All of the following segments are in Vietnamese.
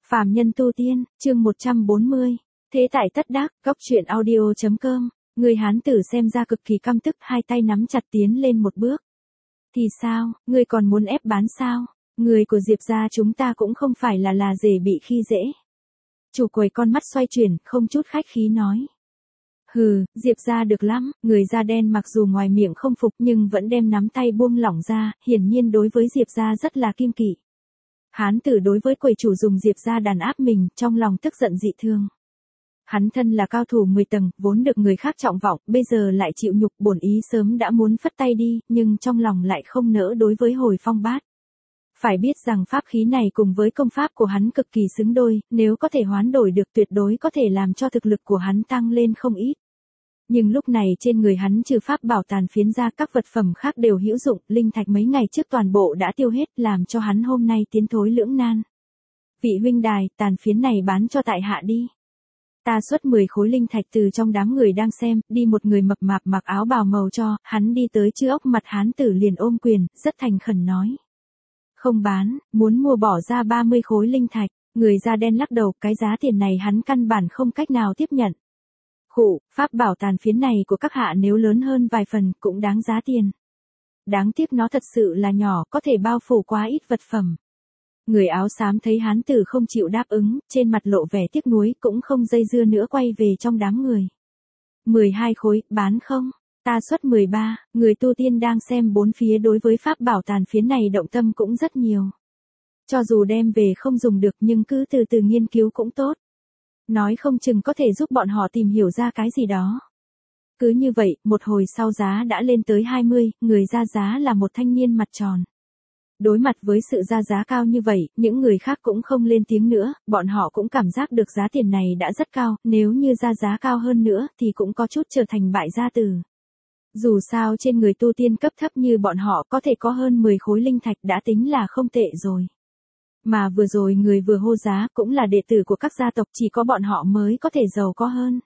Phàm nhân tu tiên, chương 140. Thế tại tất đắc, góc truyện audio.com. Người hán tử xem ra cực kỳ căm tức, hai tay nắm chặt tiến lên một bước. Thì sao, ngươi còn muốn ép bán sao? Người của Diệp gia chúng ta cũng không phải là dễ bị khi dễ. Chủ quầy con mắt xoay chuyển, không chút khách khí nói. Hừ, Diệp gia được lắm, người da đen mặc dù ngoài miệng không phục nhưng vẫn đem nắm tay buông lỏng ra, hiển nhiên đối với Diệp gia rất là kiêng kỵ. Hán tử đối với quầy chủ dùng Diệp gia đàn áp mình, trong lòng tức giận dị thương. Hắn thân là cao thủ 10 tầng, vốn được người khác trọng vọng, bây giờ lại chịu nhục, bổn ý sớm đã muốn phất tay đi, nhưng trong lòng lại không nỡ đối với Hồi Phong Bát. Phải biết rằng pháp khí này cùng với công pháp của hắn cực kỳ xứng đôi, nếu có thể hoán đổi được tuyệt đối có thể làm cho thực lực của hắn tăng lên không ít. Nhưng lúc này trên người hắn trừ pháp bảo tàn phiến ra, các vật phẩm khác đều hữu dụng, linh thạch mấy ngày trước toàn bộ đã tiêu hết, làm cho hắn hôm nay tiến thối lưỡng nan. Vị huynh đài, tàn phiến này bán cho tại hạ đi. Ta xuất 10 khối linh thạch. Từ trong đám người đang xem, đi một người mập mạp mặc áo bào màu cho, hắn đi tới chư ốc, mặt hán tử liền ôm quyền, rất thành khẩn nói. Không bán, muốn mua bỏ ra 30 khối linh thạch. Người da đen lắc đầu, cái giá tiền này hắn căn bản không cách nào tiếp nhận. Khụ, pháp bảo tàn phiến này của các hạ nếu lớn hơn vài phần cũng đáng giá tiền. Đáng tiếc nó thật sự là nhỏ, có thể bao phủ quá ít vật phẩm. Người áo xám thấy hán tử không chịu đáp ứng, trên mặt lộ vẻ tiếc nuối, cũng không dây dưa nữa quay về trong đám người. 12 khối, bán không? Ta xuất 13, người tu tiên đang xem bốn phía đối với pháp bảo tàn phiến này động tâm cũng rất nhiều. Cho dù đem về không dùng được nhưng cứ từ từ nghiên cứu cũng tốt. Nói không chừng có thể giúp bọn họ tìm hiểu ra cái gì đó. Cứ như vậy, một hồi sau giá đã lên tới 20, người ra giá là một thanh niên mặt tròn. Đối mặt với sự ra giá cao như vậy, những người khác cũng không lên tiếng nữa, bọn họ cũng cảm giác được giá tiền này đã rất cao, nếu như ra giá cao hơn nữa thì cũng có chút trở thành bại gia tử. Dù sao trên người tu tiên cấp thấp như bọn họ có thể có hơn 10 khối linh thạch đã tính là không tệ rồi. Mà vừa rồi người vừa hô giá cũng là đệ tử của các gia tộc, chỉ có bọn họ mới có thể giàu có hơn.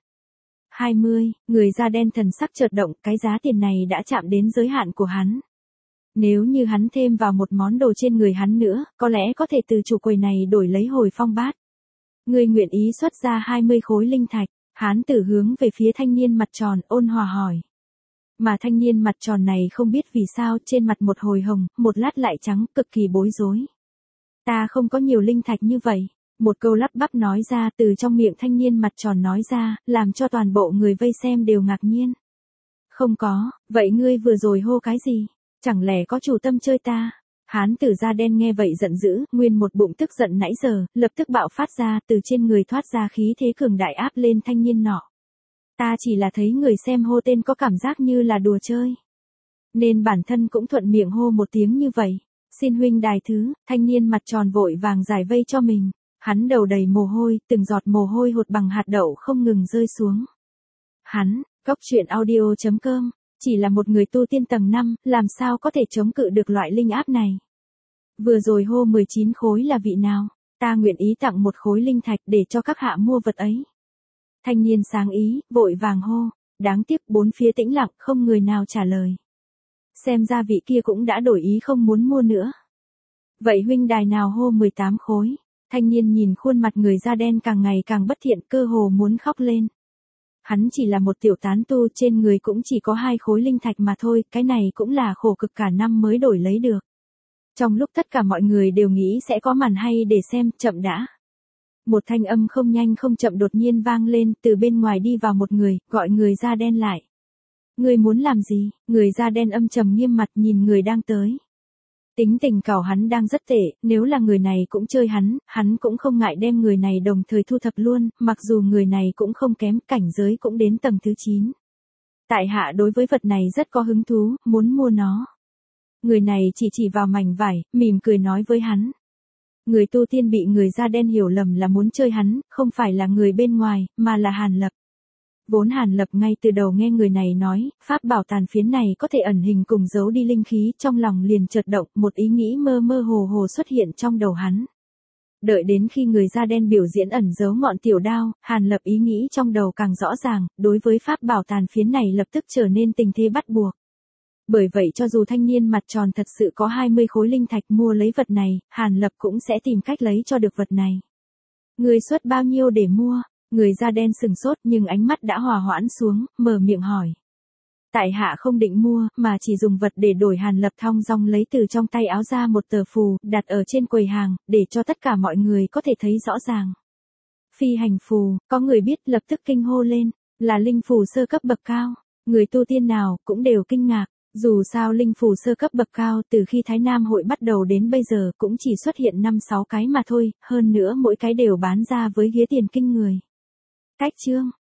20, người da đen thần sắc chợt động, cái giá tiền này đã chạm đến giới hạn của hắn. Nếu như hắn thêm vào một món đồ trên người hắn nữa, có lẽ có thể từ chủ quầy này đổi lấy Hồi Phong Bát. Người nguyện ý xuất ra 20 khối linh thạch, hán tử hướng về phía thanh niên mặt tròn, ôn hòa hỏi. Mà thanh niên mặt tròn này không biết vì sao trên mặt một hồi hồng, một lát lại trắng, cực kỳ bối rối. Ta không có nhiều linh thạch như vậy. Một câu lắp bắp nói ra từ trong miệng thanh niên mặt tròn nói ra, làm cho toàn bộ người vây xem đều ngạc nhiên. Không có, vậy ngươi vừa rồi hô cái gì? Chẳng lẽ có chủ tâm chơi ta? Hán tử da đen nghe vậy giận dữ, nguyên một bụng tức giận nãy giờ, lập tức bạo phát ra, từ trên người thoát ra khí thế cường đại áp lên thanh niên nọ. Ta chỉ là thấy người xem hô tên có cảm giác như là đùa chơi. Nên bản thân cũng thuận miệng hô một tiếng như vậy. Xin huynh đài thứ, thanh niên mặt tròn vội vàng giải vây cho mình. Hắn đầu đầy mồ hôi, từng giọt mồ hôi hột bằng hạt đậu không ngừng rơi xuống. Hắn, góc truyện audio.com, chỉ là một người tu tiên tầng 5, làm sao có thể chống cự được loại linh áp này. Vừa rồi hô 19 khối là vị nào? Ta nguyện ý tặng một khối linh thạch để cho các hạ mua vật ấy. Thanh niên sáng ý, vội vàng hô, đáng tiếc bốn phía tĩnh lặng, không người nào trả lời. Xem ra vị kia cũng đã đổi ý không muốn mua nữa. Vậy huynh đài nào hô 18 khối? Thanh niên nhìn khuôn mặt người da đen càng ngày càng bất thiện, cơ hồ muốn khóc lên. Hắn chỉ là một tiểu tán tu, trên người cũng chỉ có 2 khối linh thạch mà thôi, cái này cũng là khổ cực cả năm mới đổi lấy được. Trong lúc tất cả mọi người đều nghĩ sẽ có màn hay để xem, chậm đã. Một thanh âm không nhanh không chậm đột nhiên vang lên, từ bên ngoài đi vào một người, gọi người da đen lại. Người muốn làm gì? Người da đen âm trầm nghiêm mặt nhìn người đang tới. Tính tình cảo hắn đang rất tệ, nếu là người này cũng chơi hắn cũng không ngại đem người này đồng thời thu thập luôn, mặc dù người này cũng không kém, cảnh giới cũng đến tầng thứ 9. Tại hạ đối với vật này rất có hứng thú, muốn mua nó. Người này chỉ vào mảnh vải, mỉm cười nói với hắn. Người tu tiên bị người da đen hiểu lầm là muốn chơi hắn, không phải là người bên ngoài, mà là Hàn Lập. Vốn Hàn Lập ngay từ đầu nghe người này nói, pháp bảo tàn phiến này có thể ẩn hình cùng giấu đi linh khí, trong lòng liền chợt động, một ý nghĩ mơ mơ hồ hồ xuất hiện trong đầu hắn. Đợi đến khi người da đen biểu diễn ẩn giấu ngọn tiểu đao, Hàn Lập ý nghĩ trong đầu càng rõ ràng, đối với pháp bảo tàn phiến này lập tức trở nên tình thế bắt buộc. Bởi vậy cho dù thanh niên mặt tròn thật sự có 20 khối linh thạch mua lấy vật này, Hàn Lập cũng sẽ tìm cách lấy cho được vật này. Người xuất bao nhiêu để mua? Người da đen sừng sốt nhưng ánh mắt đã hòa hoãn xuống, mở miệng hỏi. Tại hạ không định mua, mà chỉ dùng vật để đổi. Hàn Lập thong dong lấy từ trong tay áo ra một tờ phù, đặt ở trên quầy hàng, để cho tất cả mọi người có thể thấy rõ ràng. Phi hành phù, có người biết lập tức kinh hô lên, là linh phù sơ cấp bậc cao. Người tu tiên nào cũng đều kinh ngạc, dù sao linh phù sơ cấp bậc cao từ khi Thái Nam hội bắt đầu đến bây giờ cũng chỉ xuất hiện 5-6 cái mà thôi, hơn nữa mỗi cái đều bán ra với ghế tiền kinh người. Cách chương